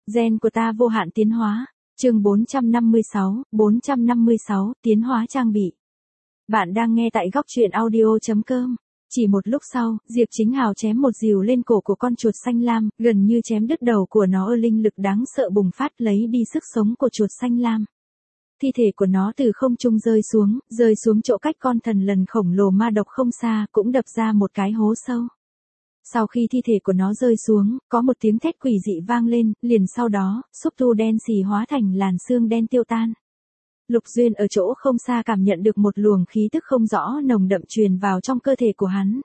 Gen của ta vô hạn tiến hóa. Chương 456, tiến hóa trang bị. Bạn đang nghe tại góc truyện audio.com. Chỉ một lúc sau, Diệp Chính Hào chém một rìu lên cổ của con chuột xanh lam, gần như chém đứt đầu của nó. Linh lực đáng sợ bùng phát lấy đi sức sống của chuột xanh lam. Thi thể của nó từ không trung rơi xuống chỗ cách con thần lần khổng lồ ma độc không xa, cũng đập ra một cái hố sâu. Sau khi thi thể của nó rơi xuống, có một tiếng thét quỷ dị vang lên, liền sau đó, xúc tu đen xì hóa thành làn xương đen tiêu tan. Lục Duyên ở chỗ không xa cảm nhận được một luồng khí tức không rõ nồng đậm truyền vào trong cơ thể của hắn.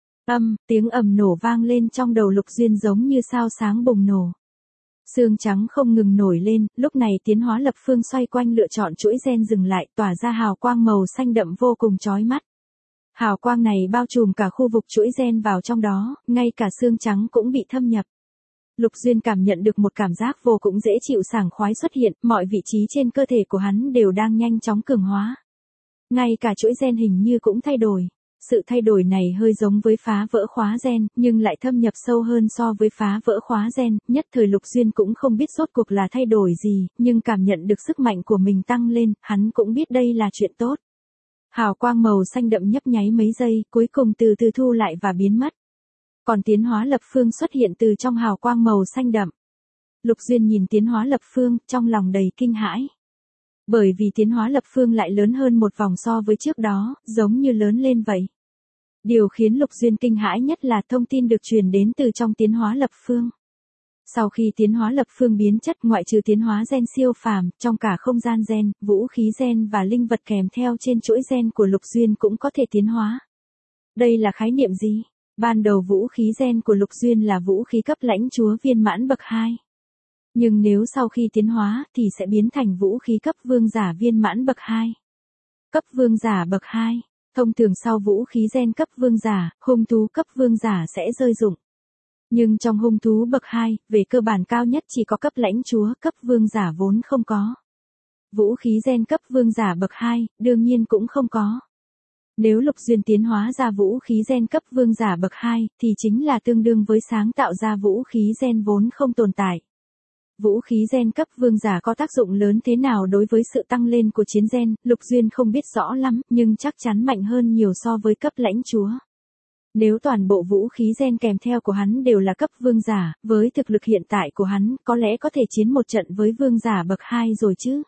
Tiếng ầm nổ vang lên trong đầu Lục Duyên giống như sao sáng bùng nổ. Xương trắng không ngừng nổi lên, lúc này tiến hóa lập phương xoay quanh lựa chọn chuỗi gen dừng lại, tỏa ra hào quang màu xanh đậm vô cùng chói mắt. Hào quang này bao trùm cả khu vực chuỗi gen vào trong đó, ngay cả xương trắng cũng bị thâm nhập. Lục Duyên cảm nhận được một cảm giác vô cùng dễ chịu sảng khoái xuất hiện, mọi vị trí trên cơ thể của hắn đều đang nhanh chóng cường hóa. Ngay cả chuỗi gen hình như cũng thay đổi. Sự thay đổi này hơi giống với phá vỡ khóa gen, nhưng lại thâm nhập sâu hơn so với phá vỡ khóa gen, nhất thời Lục Duyên cũng không biết rốt cuộc là thay đổi gì, nhưng cảm nhận được sức mạnh của mình tăng lên, hắn cũng biết đây là chuyện tốt. Hào quang màu xanh đậm nhấp nháy mấy giây, cuối cùng từ từ thu lại và biến mất. Còn tiến hóa lập phương xuất hiện từ trong hào quang màu xanh đậm. Lục Duyên nhìn tiến hóa lập phương, trong lòng đầy kinh hãi. Bởi vì tiến hóa lập phương lại lớn hơn một vòng so với trước đó, giống như lớn lên vậy. Điều khiến Lục Duyên kinh hãi nhất là thông tin được truyền đến từ trong tiến hóa lập phương. Sau khi tiến hóa lập phương biến chất, ngoại trừ tiến hóa gen siêu phàm, trong cả không gian gen, vũ khí gen và linh vật kèm theo trên chuỗi gen của Lục Duyên cũng có thể tiến hóa. Đây là khái niệm gì? Ban đầu vũ khí gen của Lục Duyên là vũ khí cấp lãnh chúa viên mãn bậc 2. Nhưng nếu sau khi tiến hóa thì sẽ biến thành vũ khí cấp vương giả viên mãn bậc 2. Cấp vương giả bậc 2. Thông thường sau vũ khí gen cấp vương giả, hung thú cấp vương giả sẽ rơi dụng. Nhưng trong hung thú bậc 2, về cơ bản cao nhất chỉ có cấp lãnh chúa, cấp vương giả vốn không có. Vũ khí gen cấp vương giả bậc 2, đương nhiên cũng không có. Nếu Lục Duyên tiến hóa ra vũ khí gen cấp vương giả bậc 2, thì chính là tương đương với sáng tạo ra vũ khí gen vốn không tồn tại. Vũ khí gen cấp vương giả có tác dụng lớn thế nào đối với sự tăng lên của chiến gen, Lục Duyên không biết rõ lắm, nhưng chắc chắn mạnh hơn nhiều so với cấp lãnh chúa. Nếu toàn bộ vũ khí gen kèm theo của hắn đều là cấp vương giả, với thực lực hiện tại của hắn, có lẽ có thể chiến một trận với vương giả bậc 2 rồi chứ.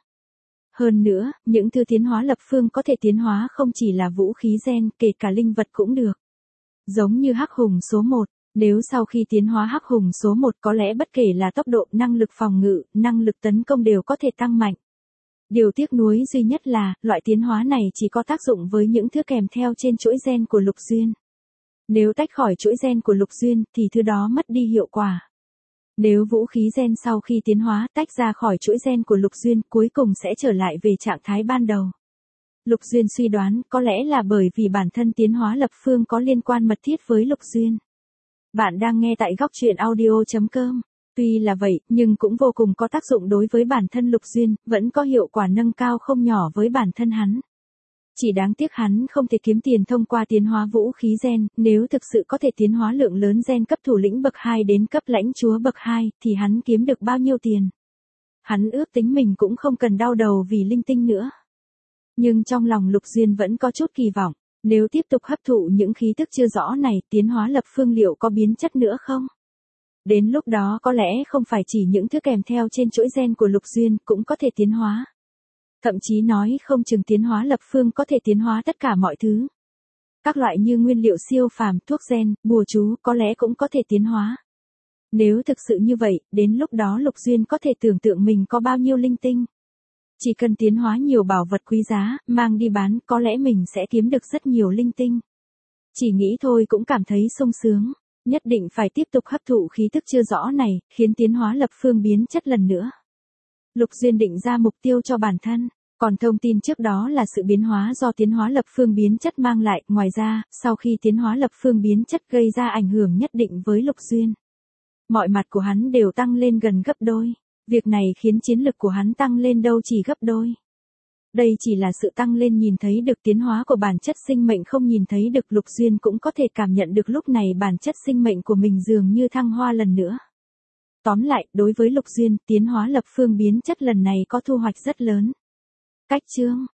Hơn nữa, những thứ tiến hóa lập phương có thể tiến hóa không chỉ là vũ khí gen, kể cả linh vật cũng được. Giống như Hắc Hùng số 1, nếu sau khi tiến hóa Hắc Hùng số 1 có lẽ bất kể là tốc độ, năng lực phòng ngự, năng lực tấn công đều có thể tăng mạnh. Điều tiếc nuối duy nhất là, loại tiến hóa này chỉ có tác dụng với những thứ kèm theo trên chuỗi gen của Lục Duyên. Nếu tách khỏi chuỗi gen của Lục Duyên, thì thứ đó mất đi hiệu quả. Nếu vũ khí gen sau khi tiến hóa tách ra khỏi chuỗi gen của Lục Duyên, cuối cùng sẽ trở lại về trạng thái ban đầu. Lục Duyên suy đoán, có lẽ là bởi vì bản thân tiến hóa lập phương có liên quan mật thiết với Lục Duyên. Bạn đang nghe tại góc truyện audio.com. Tuy là vậy, nhưng cũng vô cùng có tác dụng đối với bản thân Lục Duyên, vẫn có hiệu quả nâng cao không nhỏ với bản thân hắn. Chỉ đáng tiếc hắn không thể kiếm tiền thông qua tiến hóa vũ khí gen, nếu thực sự có thể tiến hóa lượng lớn gen cấp thủ lĩnh bậc 2 đến cấp lãnh chúa bậc 2, thì hắn kiếm được bao nhiêu tiền. Hắn ước tính mình cũng không cần đau đầu vì linh tinh nữa. Nhưng trong lòng Lục Duyên vẫn có chút kỳ vọng, nếu tiếp tục hấp thụ những khí tức chưa rõ này, tiến hóa lập phương liệu có biến chất nữa không? Đến lúc đó có lẽ không phải chỉ những thứ kèm theo trên chuỗi gen của Lục Duyên cũng có thể tiến hóa. Thậm chí nói không chừng tiến hóa lập phương có thể tiến hóa tất cả mọi thứ. Các loại như nguyên liệu siêu phàm, thuốc gen, bùa chú có lẽ cũng có thể tiến hóa. Nếu thực sự như vậy, đến lúc đó Lục Duyên có thể tưởng tượng mình có bao nhiêu linh tinh. Chỉ cần tiến hóa nhiều bảo vật quý giá, mang đi bán, có lẽ mình sẽ kiếm được rất nhiều linh tinh. Chỉ nghĩ thôi cũng cảm thấy sung sướng. Nhất định phải tiếp tục hấp thụ khí tức chưa rõ này, khiến tiến hóa lập phương biến chất lần nữa. Lục Duyên định ra mục tiêu cho bản thân, còn thông tin trước đó là sự biến hóa do tiến hóa lập phương biến chất mang lại. Ngoài ra, sau khi tiến hóa lập phương biến chất gây ra ảnh hưởng nhất định với Lục Duyên. Mọi mặt của hắn đều tăng lên gần gấp đôi. Việc này khiến chiến lực của hắn tăng lên đâu chỉ gấp đôi. Đây chỉ là sự tăng lên nhìn thấy được, tiến hóa của bản chất sinh mệnh không nhìn thấy được. Lục Duyên cũng có thể cảm nhận được lúc này bản chất sinh mệnh của mình dường như thăng hoa lần nữa. Tóm lại, đối với Lục Duyên, tiến hóa lập phương biến chất lần này có thu hoạch rất lớn. Cách chương